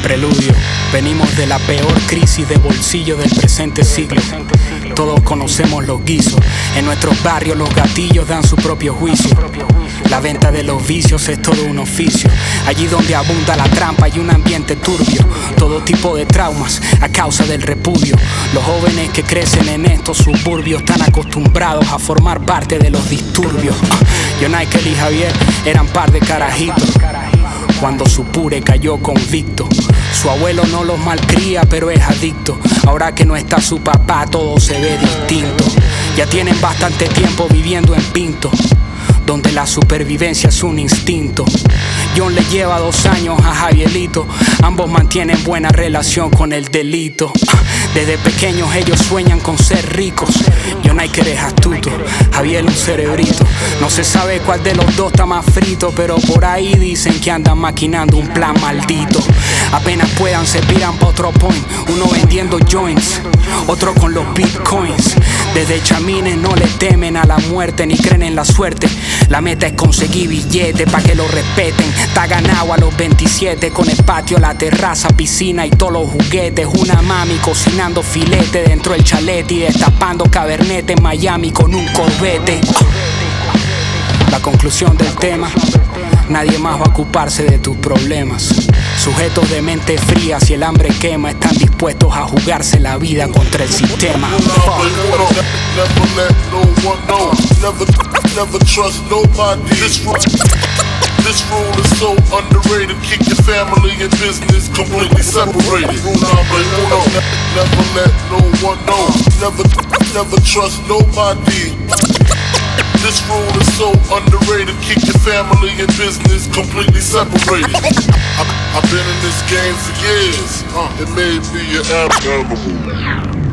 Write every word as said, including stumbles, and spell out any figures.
Preludio. Venimos de la peor crisis de bolsillo del presente siglo. Todos conocemos los guisos. En nuestros barrios los gatillos dan su propio juicio. La venta de los vicios es todo un oficio. Allí donde abunda la trampa y un ambiente turbio. Todo tipo de traumas a causa del repudio. Los jóvenes que crecen en estos suburbios están acostumbrados a formar parte de los disturbios. Jonaikel y Javier eran par de carajitos cuando su pure cayó convicto. Su abuelo no los malcría, pero es adicto. Ahora que no está su papá, todo se ve distinto. Ya tienen bastante tiempo viviendo en Pinto, donde la supervivencia es un instinto. John le lleva dos años a Javierito. Ambos mantienen buena relación con el delito. Desde pequeños ellos sueñan con ser ricos. Jonaikel es astuto, Javier un cerebrito. No se sabe cuál de los dos está más frito, pero por ahí dicen que andan maquinando un plan maldito. Apenas puedan se piran pa' otro point. Uno vendiendo joints, otro con los bitcoins. Desde chamines no le temen a la muerte ni creen en la suerte. La meta es conseguir billetes pa' que lo respeten. Está ganado a los veintisiete con el patio, la terraza, piscina y todos los juguetes. Una mami cocinando filete dentro del chalet y destapando cabernet en Miami con un Corvette. La conclusión del tema: nadie más va a ocuparse de tus problemas. Sujetos de mente fría, si el hambre quema, están dispuestos a jugarse la vida contra el sistema. This rule is so underrated. Keep your family and business completely separated. Uno, never let no one know. Never, never trust nobody. This rule is so underrated. Keep your family and business completely separated. I, I've been in this game for years. Uh, it made me an animal.